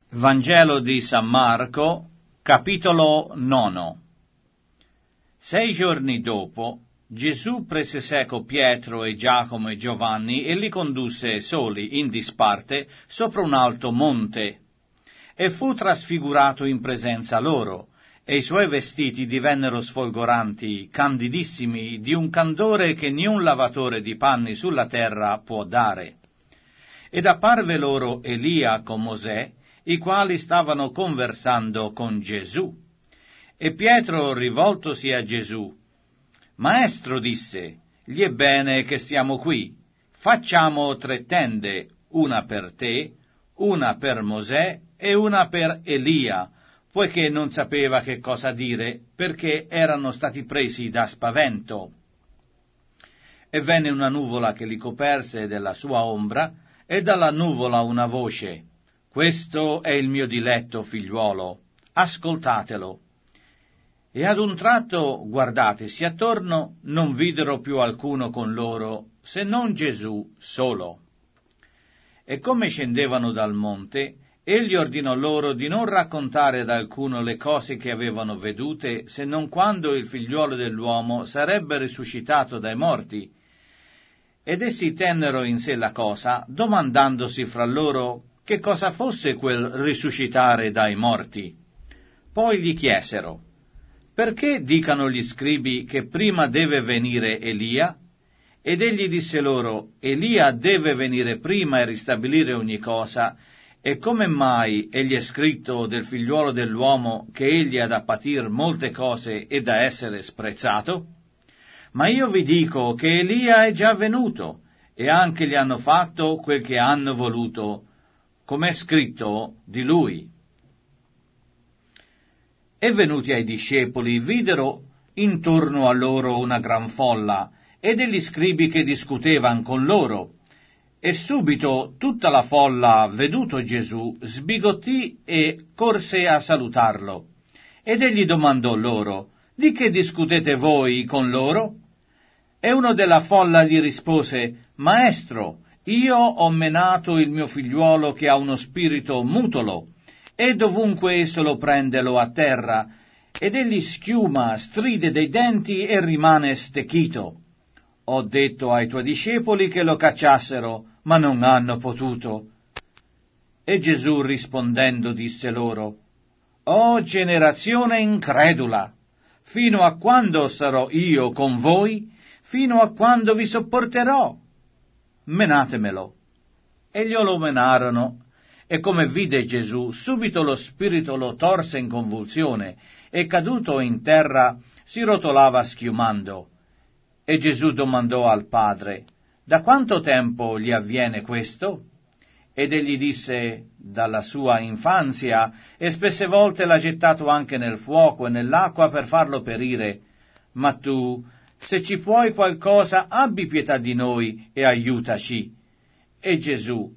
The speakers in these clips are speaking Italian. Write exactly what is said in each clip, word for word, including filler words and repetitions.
Vangelo di San Marco, capitolo nono. Sei giorni dopo, Gesù prese seco Pietro e Giacomo e Giovanni e li condusse soli, in disparte, sopra un alto monte, e fu trasfigurato in presenza loro, e i suoi vestiti divennero sfolgoranti, candidissimi, di un candore che niun lavatore di panni sulla terra può dare. Ed apparve loro Elia con Mosè, i quali stavano conversando con Gesù. E Pietro, rivoltosi a Gesù: Maestro, disse, gli è bene che stiamo qui. Facciamo tre tende, una per te, una per Mosè e una per Elia, poiché non sapeva che cosa dire, perché erano stati presi da spavento. E venne una nuvola che li coperse della sua ombra, e dalla nuvola una voce: Questo è il mio diletto figliuolo, ascoltatelo. E ad un tratto, guardatesi attorno, non videro più alcuno con loro, se non Gesù solo. E come scendevano dal monte, egli ordinò loro di non raccontare ad alcuno le cose che avevano vedute, se non quando il figliuolo dell'uomo sarebbe risuscitato dai morti. Ed essi tennero in sé la cosa, domandandosi fra loro che cosa fosse quel risuscitare dai morti. Poi gli chiesero: perché dicano gli scribi che prima deve venire Elia? Ed egli disse loro: Elia deve venire prima e ristabilire ogni cosa, e come mai egli è scritto del figliuolo dell'uomo che egli ha da patir molte cose e da essere sprezzato? Ma io vi dico che Elia è già venuto, e anche gli hanno fatto quel che hanno voluto, come è scritto di lui. E venuti ai discepoli, videro intorno a loro una gran folla, e degli scribi che discutevan con loro. E subito tutta la folla, veduto Gesù, sbigottì e corse a salutarlo. Ed egli domandò loro: di che discutete voi con loro? E uno della folla gli rispose: Maestro, io ho menato il mio figliuolo che ha uno spirito mutolo, e dovunque esso lo prende lo atterra, ed egli schiuma, stride dei denti e rimane stecchito. Ho detto ai tuoi discepoli che lo cacciassero, ma non hanno potuto. E Gesù rispondendo disse loro: O generazione incredula, fino a quando sarò io con voi? Fino a quando vi sopporterò? Menatemelo. E glielo menarono. E come vide Gesù, subito lo spirito lo torse in convulsione, e caduto in terra si rotolava schiumando. E Gesù domandò al padre: da quanto tempo gli avviene questo? Ed egli disse: dalla sua infanzia, e spesse volte l'ha gettato anche nel fuoco e nell'acqua per farlo perire. Ma tu, se ci puoi qualcosa, abbi pietà di noi e aiutaci. E Gesù: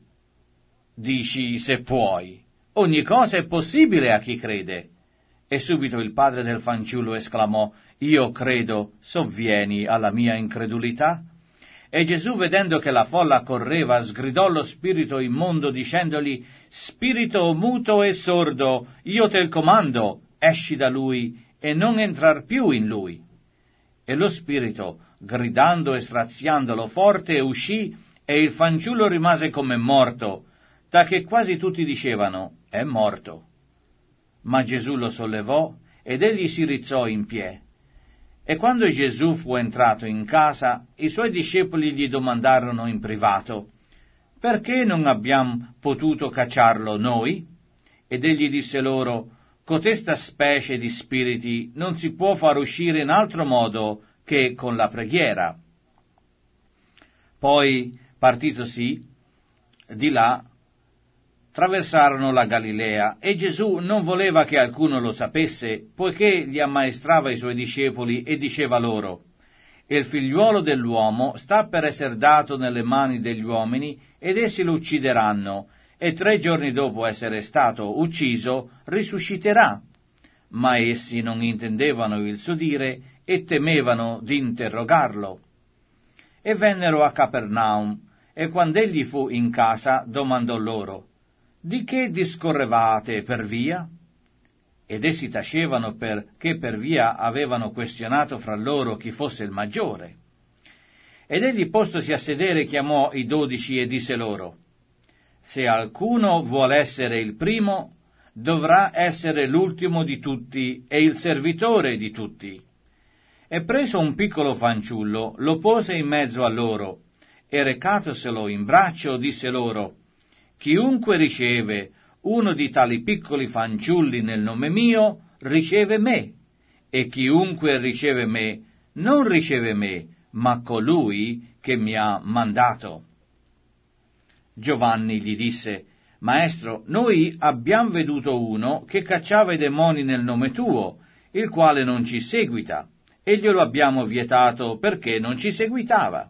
dici se puoi, ogni cosa è possibile a chi crede. E subito il padre del fanciullo esclamò: io credo, sovvieni alla mia incredulità. E Gesù, vedendo che la folla correva, sgridò lo spirito immondo, dicendogli: spirito muto e sordo, io te il comando, esci da lui e non entrar più in lui. E lo spirito, gridando e straziandolo forte, uscì, e il fanciullo rimase come morto, tacché quasi tutti dicevano: è morto. Ma Gesù lo sollevò, ed egli si rizzò in piedi. E quando Gesù fu entrato in casa, i suoi discepoli gli domandarono in privato: perché non abbiamo potuto cacciarlo noi? Ed egli disse loro: cotesta specie di spiriti non si può far uscire in altro modo che con la preghiera. Poi, partitosi di là, traversarono la Galilea, e Gesù non voleva che alcuno lo sapesse, poiché gli ammaestrava i suoi discepoli e diceva loro: il figliuolo dell'uomo sta per essere dato nelle mani degli uomini, ed essi lo uccideranno, e tre giorni dopo essere stato ucciso risusciterà. Ma essi non intendevano il suo dire e temevano di interrogarlo. E vennero a Capernaum, e quando egli fu in casa domandò loro: di che discorrevate per via? Ed essi tacevano perché per via avevano questionato fra loro chi fosse il maggiore. Ed egli postosi a sedere chiamò i dodici e disse loro: se alcuno vuol essere il primo, dovrà essere l'ultimo di tutti e il servitore di tutti. E preso un piccolo fanciullo, lo pose in mezzo a loro, e recatoselo in braccio disse loro: chiunque riceve uno di tali piccoli fanciulli nel nome mio, riceve me, e chiunque riceve me, non riceve me, ma colui che mi ha mandato. Giovanni gli disse: Maestro, noi abbiamo veduto uno che cacciava i demoni nel nome tuo, il quale non ci seguita, e glielo abbiamo vietato perché non ci seguitava.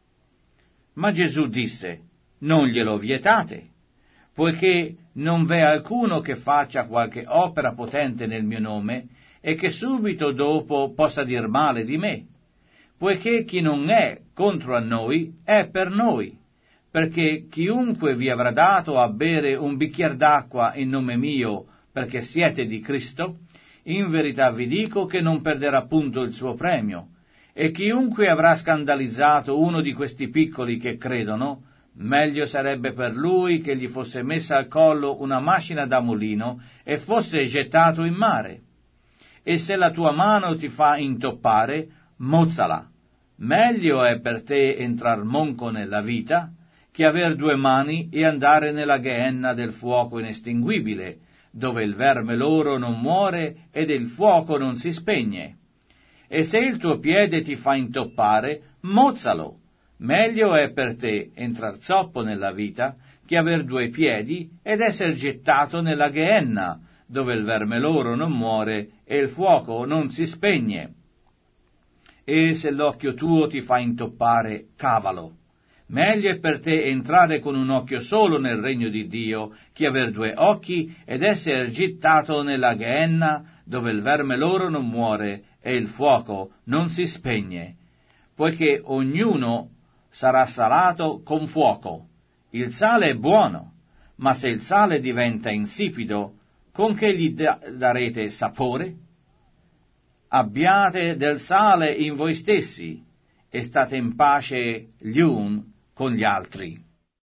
Ma Gesù disse: non glielo vietate, poiché non v'è alcuno che faccia qualche opera potente nel mio nome e che subito dopo possa dir male di me, poiché chi non è contro a noi è per noi, perché chiunque vi avrà dato a bere un bicchier d'acqua in nome mio, perché siete di Cristo, in verità vi dico che non perderà punto il suo premio, e chiunque avrà scandalizzato uno di questi piccoli che credono, meglio sarebbe per lui che gli fosse messa al collo una macina da mulino e fosse gettato in mare. E se la tua mano ti fa intoppare, mozzala. Meglio è per te entrar monco nella vita che aver due mani e andare nella ghenna del fuoco inestinguibile, dove il verme loro non muore ed il fuoco non si spegne. E se il tuo piede ti fa intoppare, mozzalo. Meglio è per te entrar zoppo nella vita che aver due piedi ed esser gettato nella ghenna, dove il verme loro non muore e il fuoco non si spegne. E se l'occhio tuo ti fa intoppare, cavalo. Meglio è per te entrare con un occhio solo nel regno di Dio che aver due occhi ed essere gettato nella ghenna, dove il verme loro non muore e il fuoco non si spegne, poiché ognuno sarà salato con fuoco. Il sale è buono, ma se il sale diventa insipido, con che gli da- darete sapore? Abbiate del sale in voi stessi e state in pace gli un con gli altri.